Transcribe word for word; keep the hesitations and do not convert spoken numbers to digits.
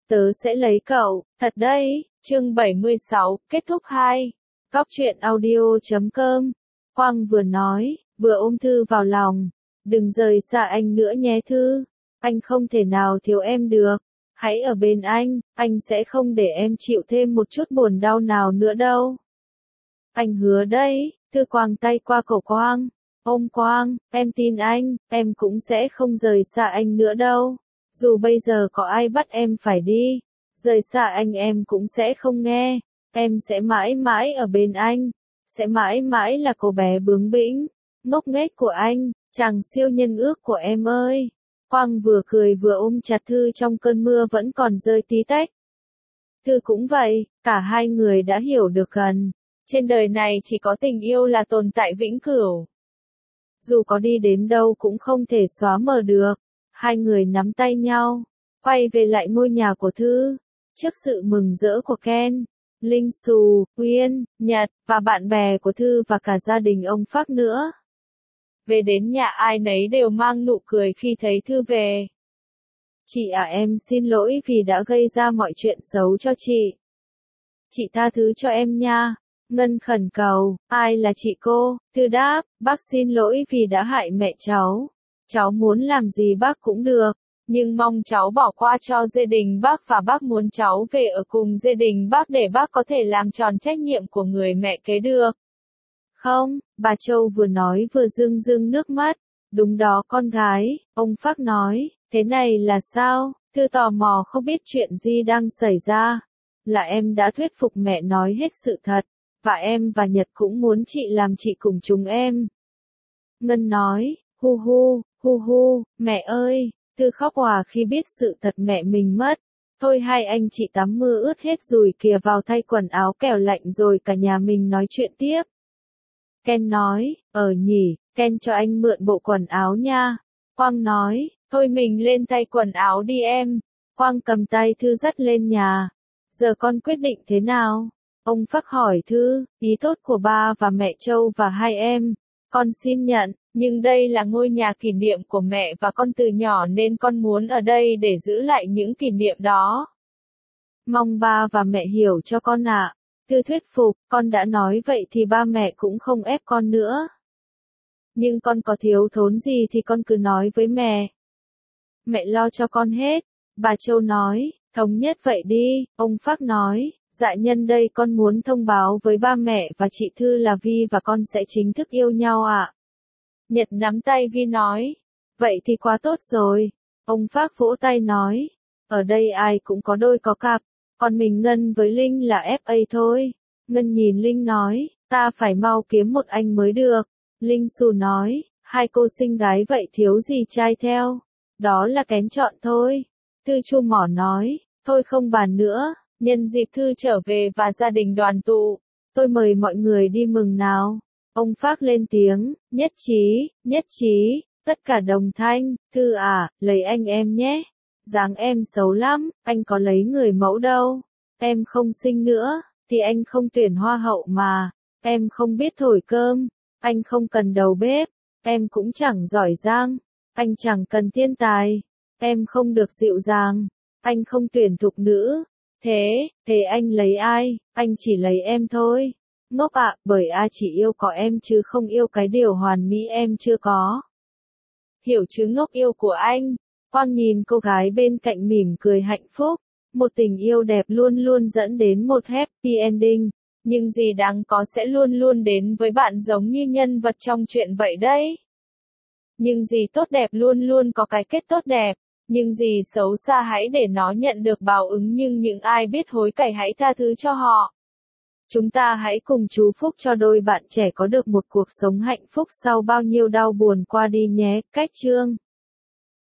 Tớ sẽ lấy cậu, thật đấy. Chương bảy mươi sáu, kết thúc hai. Góc truyện audio chấm com. Quang vừa nói, vừa ôm Thư vào lòng. Đừng rời xa anh nữa nhé Thư. Anh không thể nào thiếu em được. Hãy ở bên anh, anh sẽ không để em chịu thêm một chút buồn đau nào nữa đâu. Anh hứa đấy. Thư quàng tay qua cổ Quang. Ôm Quang, em tin anh, em cũng sẽ không rời xa anh nữa đâu. Dù bây giờ có ai bắt em phải đi, rời xa anh em cũng sẽ không nghe. Em sẽ mãi mãi ở bên anh. Sẽ mãi mãi là cô bé bướng bỉnh, ngốc nghếch của anh, chàng siêu nhân ước của em ơi. Quang vừa cười vừa ôm chặt Thư trong cơn mưa vẫn còn rơi tí tách. Thư cũng vậy, cả hai người đã hiểu được gần. Trên đời này chỉ có tình yêu là tồn tại vĩnh cửu. Dù có đi đến đâu cũng không thể xóa mờ được. Hai người nắm tay nhau, quay về lại ngôi nhà của Thư. Trước sự mừng rỡ của Ken, Linh Xù, Uyên, Nhật, và bạn bè của Thư và cả gia đình ông Phác nữa. Về đến nhà ai nấy đều mang nụ cười khi thấy Thư về. Chị à em xin lỗi vì đã gây ra mọi chuyện xấu cho chị. Chị tha thứ cho em nha. Ngân khẩn cầu, ai là chị cô? Thư đáp, bác xin lỗi vì đã hại mẹ cháu. Cháu muốn làm gì bác cũng được, nhưng mong cháu bỏ qua cho gia đình bác và bác muốn cháu về ở cùng gia đình bác để bác có thể làm tròn trách nhiệm của người mẹ kế được. Không, bà Châu vừa nói vừa rưng rưng nước mắt. Đúng đó con gái, ông Phác nói, thế này là sao? Thư tò mò không biết chuyện gì đang xảy ra. Là em đã thuyết phục mẹ nói hết sự thật, và em và Nhật cũng muốn chị làm chị cùng chúng em. Ngân nói, hu hu, hu hu, mẹ ơi. Thư khóc òa khi biết sự thật mẹ mình mất. Thôi hai anh chị tắm mưa ướt hết rồi kìa vào thay quần áo kẻo lạnh rồi cả nhà mình nói chuyện tiếp. Ken nói, ờ nhỉ, Ken cho anh mượn bộ quần áo nha. Quang nói, thôi mình lên thay quần áo đi em. Quang cầm tay Thư dắt lên nhà. Giờ con quyết định thế nào? Ông Phác hỏi Thư, ý tốt của ba và mẹ Châu và hai em. Con xin nhận, nhưng đây là ngôi nhà kỷ niệm của mẹ và con từ nhỏ nên con muốn ở đây để giữ lại những kỷ niệm đó. Mong ba và mẹ hiểu cho con ạ. Thư thuyết phục, con đã nói vậy thì ba mẹ cũng không ép con nữa. Nhưng con có thiếu thốn gì thì con cứ nói với mẹ. Mẹ lo cho con hết. Bà Châu nói, thống nhất vậy đi. Ông Phác nói, dạ nhân đây con muốn thông báo với ba mẹ và chị Thư là Vi và con sẽ chính thức yêu nhau ạ. Nhật nắm tay Vi nói, vậy thì quá tốt rồi. Ông Phác vỗ tay nói, ở đây ai cũng có đôi có cặp, còn mình Ngân với Linh là ép a thôi. Ngân nhìn Linh nói, ta phải mau kiếm một anh mới được. Linh Xù nói, hai cô xinh gái vậy thiếu gì trai theo. Đó là kén chọn thôi. Thư Chu Mỏ nói, thôi không bàn nữa, nhân dịp Thư trở về và gia đình đoàn tụ, tôi mời mọi người đi mừng nào. Ông Phác lên tiếng, nhất trí, nhất trí, tất cả đồng thanh. Thư à, lấy anh em nhé. Dáng em xấu lắm, anh có lấy người mẫu đâu. Em không xinh nữa, thì anh không tuyển hoa hậu mà. Em không biết thổi cơm, anh không cần đầu bếp. Em cũng chẳng giỏi giang, anh chẳng cần thiên tài. Em không được dịu dàng, anh không tuyển thục nữ. Thế, thế anh lấy ai? Anh chỉ lấy em thôi. Ngốc ạ, bởi A chỉ yêu có em chứ không yêu cái điều hoàn mỹ em chưa có. Hiểu chứ ngốc yêu của anh. Quang nhìn cô gái bên cạnh mỉm cười hạnh phúc. Một tình yêu đẹp luôn luôn dẫn đến một happy ending. Nhưng gì đáng có sẽ luôn luôn đến với bạn giống như nhân vật trong chuyện vậy đấy. Nhưng gì tốt đẹp luôn luôn có cái kết tốt đẹp. Nhưng gì xấu xa hãy để nó nhận được báo ứng nhưng những ai biết hối cải hãy tha thứ cho họ. Chúng ta hãy cùng chú phúc cho đôi bạn trẻ có được một cuộc sống hạnh phúc sau bao nhiêu đau buồn qua đi nhé. Cách chương